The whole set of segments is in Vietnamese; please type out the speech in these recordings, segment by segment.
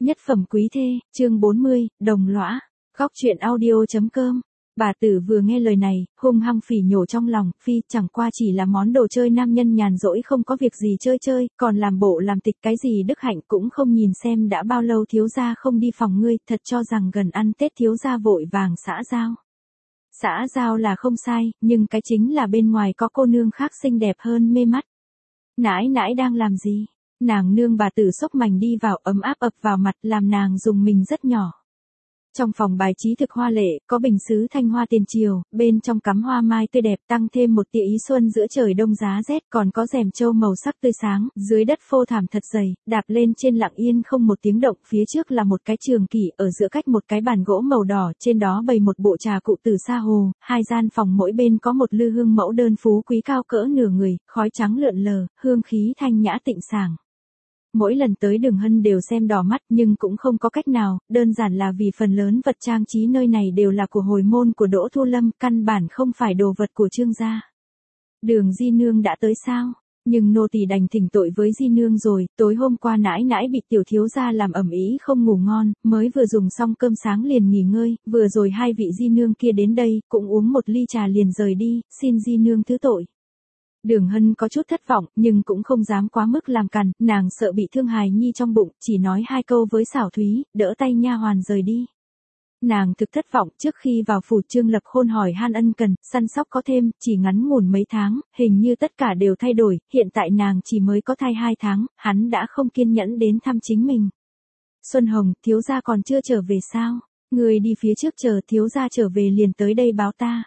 Nhất phẩm quý thê, chương 40, đồng lõa. Góc truyện audio.com. Bà tử vừa nghe lời này, hung hăng phỉ nhổ trong lòng, phi chẳng qua chỉ là món đồ chơi nam nhân nhàn rỗi không có việc gì chơi, còn làm bộ làm tịch cái gì đức hạnh cũng không nhìn xem đã bao lâu thiếu gia không đi phòng ngươi, thật cho rằng gần ăn Tết thiếu gia vội vàng xã giao. Xã giao là không sai, nhưng cái chính là bên ngoài có cô nương khác xinh đẹp hơn mê mắt. Nãi nãi đang làm gì? Nàng nương bà tử xốc mành đi vào, ấm áp ập vào mặt làm nàng dùng mình rất nhỏ. Trong phòng bài trí thực hoa lệ, có bình sứ thanh hoa tiền triều, bên trong cắm hoa mai tươi đẹp tăng thêm một tia ý xuân giữa trời đông giá rét, còn có rèm châu màu sắc tươi sáng, dưới đất phô thảm thật dày, đạp lên trên lặng yên không một tiếng động, phía trước là một cái trường kỷ, ở giữa cách một cái bàn gỗ màu đỏ, trên đó bày một bộ trà cụ từ xa hồ, hai gian phòng mỗi bên có một lư hương mẫu đơn phú quý cao cỡ nửa người, khói trắng lượn lờ, hương khí thanh nhã tịnh sảng. Mỗi lần tới Đường Hân đều xem đỏ mắt nhưng cũng không có cách nào, đơn giản là vì phần lớn vật trang trí nơi này đều là của hồi môn của Đỗ Thu Lâm, căn bản không phải đồ vật của Trương gia. Đường Di Nương đã tới sao? Nhưng nô tỳ đành thỉnh tội với Di Nương rồi, tối hôm qua nãi nãi bị tiểu thiếu gia làm ầm ĩ không ngủ ngon, mới vừa dùng xong cơm sáng liền nghỉ ngơi, vừa rồi hai vị Di Nương kia đến đây, cũng uống một ly trà liền rời đi, xin Di Nương thứ tội. Đường Hân có chút thất vọng, nhưng cũng không dám quá mức làm cằn, nàng sợ bị thương hài nhi trong bụng, chỉ nói hai câu với Xảo Thúy, đỡ tay nha hoàn rời đi. Nàng thực thất vọng, trước khi vào phủ Trương Lập Khôn hỏi han ân cần, săn sóc có thêm, chỉ ngắn ngủn mấy tháng, hình như tất cả đều thay đổi, hiện tại nàng chỉ mới có thai 2 tháng, hắn đã không kiên nhẫn đến thăm chính mình. Xuân Hồng, thiếu gia còn chưa trở về sao? Người đi phía trước chờ thiếu gia trở về liền tới đây báo ta.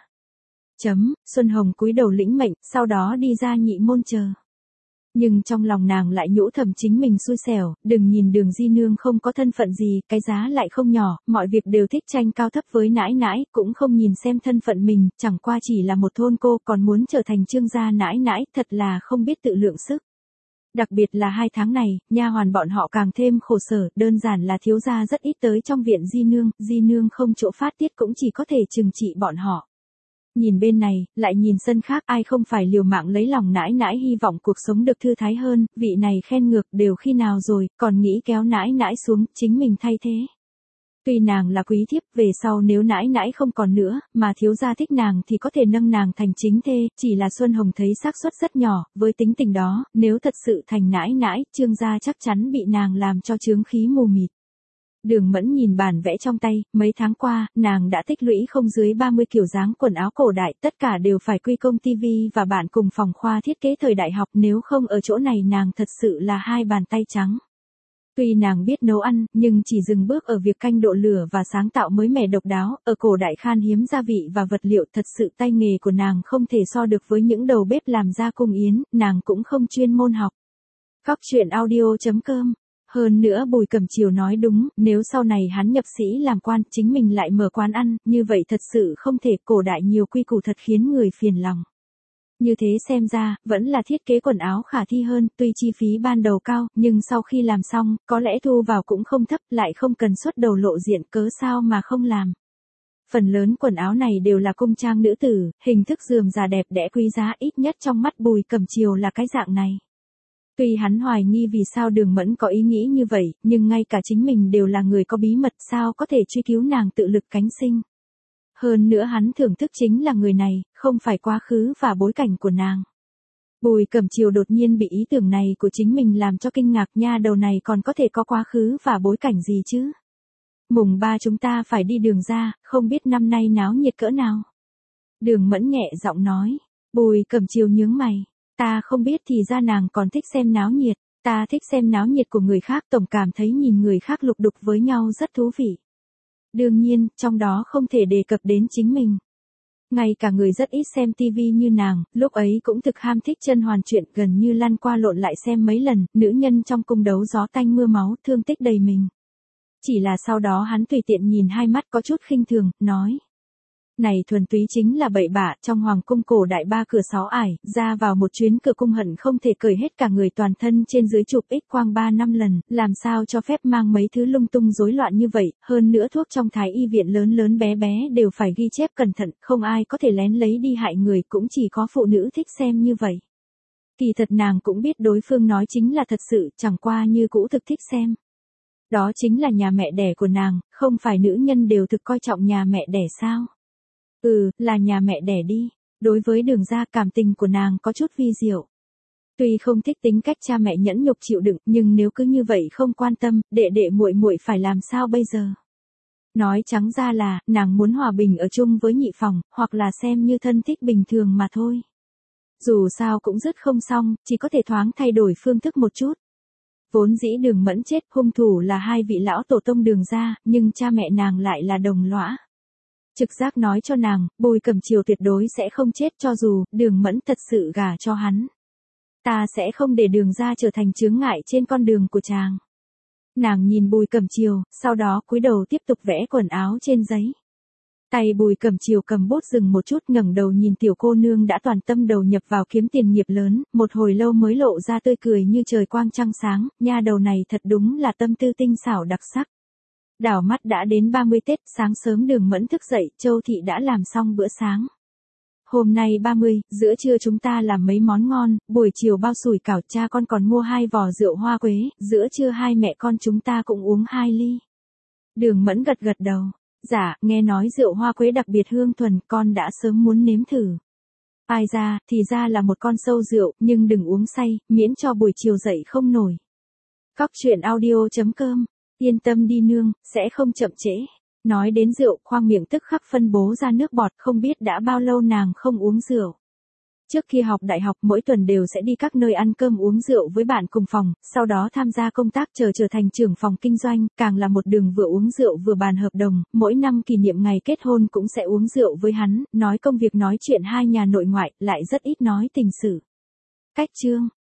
Xuân Hồng cúi đầu lĩnh mệnh, sau đó đi ra nhị môn chờ. Nhưng trong lòng nàng lại nhũ thầm chính mình xui xẻo, đừng nhìn Đường Di Nương không có thân phận gì, cái giá lại không nhỏ, mọi việc đều thích tranh cao thấp với nãi nãi, cũng không nhìn xem thân phận mình, chẳng qua chỉ là một thôn cô còn muốn trở thành Trương gia nãi nãi, thật là không biết tự lượng sức. Đặc biệt là 2 tháng này, nha hoàn bọn họ càng thêm khổ sở, đơn giản là thiếu gia rất ít tới trong viện Di Nương không chỗ phát tiết cũng chỉ có thể trừng trị bọn họ. Nhìn bên này, lại nhìn sân khác, ai không phải liều mạng lấy lòng nãi nãi hy vọng cuộc sống được thư thái hơn, vị này khen ngược đều khi nào rồi, còn nghĩ kéo nãi nãi xuống, chính mình thay thế. Tuy nàng là quý thiếp, về sau nếu nãi nãi không còn nữa, mà thiếu gia thích nàng thì có thể nâng nàng thành chính thê, chỉ là Xuân Hồng thấy xác suất rất nhỏ, với tính tình đó, nếu thật sự thành nãi nãi, Trương gia chắc chắn bị nàng làm cho chướng khí mù mịt. Đường Mẫn nhìn bản vẽ trong tay, mấy tháng qua, nàng đã tích lũy không dưới 30 kiểu dáng quần áo cổ đại, tất cả đều phải quy công tivi và bạn cùng phòng khoa thiết kế thời đại học, nếu không ở chỗ này nàng thật sự là hai bàn tay trắng. Tuy nàng biết nấu ăn, nhưng chỉ dừng bước ở việc canh độ lửa và sáng tạo mới mẻ độc đáo, ở cổ đại khan hiếm gia vị và vật liệu, thật sự tay nghề của nàng không thể so được với những đầu bếp làm ra cung yến, nàng cũng không chuyên môn học. Góc truyện audio.com. Hơn nữa Bùi Cẩm Chiều nói đúng, nếu sau này hắn nhập sĩ làm quan, chính mình lại mở quán ăn, như vậy thật sự không thể, cổ đại nhiều quy củ thật khiến người phiền lòng. Như thế xem ra, vẫn là thiết kế quần áo khả thi hơn, tuy chi phí ban đầu cao, nhưng sau khi làm xong, có lẽ thu vào cũng không thấp, lại không cần xuất đầu lộ diện, cớ sao mà không làm. Phần lớn quần áo này đều là cung trang nữ tử, hình thức rườm rà đẹp đẽ quý giá, ít nhất trong mắt Bùi Cẩm Chiều là cái dạng này. Tuy hắn hoài nghi vì sao Đường Mẫn có ý nghĩ như vậy, nhưng ngay cả chính mình đều là người có bí mật, sao có thể truy cứu nàng tự lực cánh sinh. Hơn nữa hắn thưởng thức chính là người này, không phải quá khứ và bối cảnh của nàng. Bùi Cẩm Chiều đột nhiên bị ý tưởng này của chính mình làm cho kinh ngạc, nha đầu này còn có thể có quá khứ và bối cảnh gì chứ. Mùng 3 chúng ta phải đi Đường ra, không biết năm nay náo nhiệt cỡ nào. Đường Mẫn nhẹ giọng nói. Bùi Cẩm Chiều nhướng mày. Ta không biết, thì ra nàng còn thích xem náo nhiệt, ta thích xem náo nhiệt của người khác, tổng cảm thấy nhìn người khác lục đục với nhau rất thú vị. Đương nhiên, trong đó không thể đề cập đến chính mình. Ngay cả người rất ít xem tivi như nàng, lúc ấy cũng thực ham thích甄嬛chuyện, gần như lăn qua lộn lại xem mấy lần, nữ nhân trong cung đấu gió tanh mưa máu, thương tích đầy mình. Chỉ là sau đó hắn tùy tiện nhìn hai mắt có chút khinh thường, nói. Này thuần túy chính là bậy bạ, trong hoàng cung cổ đại 3 cửa 6 ải, ra vào một chuyến cửa cung hận không thể cởi hết cả người toàn thân trên dưới chụp X quang 3-5 lần, làm sao cho phép mang mấy thứ lung tung rối loạn như vậy, hơn nữa thuốc trong thái y viện lớn lớn bé bé đều phải ghi chép cẩn thận, không ai có thể lén lấy đi hại người, cũng chỉ có phụ nữ thích xem như vậy. Kỳ thật nàng cũng biết đối phương nói chính là thật sự, chẳng qua như cũ thực thích xem. Đó chính là nhà mẹ đẻ của nàng, không phải nữ nhân đều thực coi trọng nhà mẹ đẻ sao? Là nhà mẹ đẻ đi. Đối với Đường gia, cảm tình của nàng có chút vi diệu. Tuy không thích tính cách cha mẹ nhẫn nhục chịu đựng, nhưng nếu cứ như vậy không quan tâm, đệ đệ muội muội phải làm sao bây giờ? Nói trắng ra là, nàng muốn hòa bình ở chung với nhị phòng, hoặc là xem như thân thích bình thường mà thôi. Dù sao cũng dứt không xong, chỉ có thể thoáng thay đổi phương thức một chút. Vốn dĩ Đường Mẫn chết, hung thủ là hai vị lão tổ tông Đường gia, nhưng cha mẹ nàng lại là đồng lõa. Trực giác nói cho nàng, Bùi Cẩm Chiều tuyệt đối sẽ không chết cho dù Đường Mẫn thật sự gả cho hắn. Ta sẽ không để Đường gia trở thành chướng ngại trên con đường của chàng. Nàng nhìn Bùi Cẩm Chiều, sau đó cúi đầu tiếp tục vẽ quần áo trên giấy. Tay Bùi Cẩm Chiều cầm bút dừng một chút, ngẩng đầu nhìn tiểu cô nương đã toàn tâm đầu nhập vào kiếm tiền nghiệp lớn, một hồi lâu mới lộ ra tươi cười như trời quang trăng sáng, nha đầu này thật đúng là tâm tư tinh xảo đặc sắc. Đảo mắt đã đến 30 Tết, sáng sớm Đường Mẫn thức dậy, Châu thị đã làm xong bữa sáng. Hôm nay 30, giữa trưa chúng ta làm mấy món ngon, buổi chiều bao sủi cảo, cha con còn mua 2 vò rượu hoa quế, giữa trưa hai mẹ con chúng ta cũng uống 2 ly. Đường Mẫn gật gật đầu. Dạ, nghe nói rượu hoa quế đặc biệt hương thuần, con đã sớm muốn nếm thử. Ai ra, thì ra là một con sâu rượu, nhưng đừng uống say, miễn cho buổi chiều dậy không nổi. Cóc truyện audio.com, yên tâm đi nương, sẽ không chậm trễ. Nói đến rượu, khoang miệng tức khắc phân bố ra nước bọt, không biết đã bao lâu nàng không uống rượu. Trước khi học đại học mỗi tuần đều sẽ đi các nơi ăn cơm uống rượu với bạn cùng phòng, sau đó tham gia công tác trở thành trưởng phòng kinh doanh, càng là một đường vừa uống rượu vừa bàn hợp đồng, mỗi năm kỷ niệm ngày kết hôn cũng sẽ uống rượu với hắn, nói công việc nói chuyện hai nhà nội ngoại, lại rất ít nói tình sự. Cách chương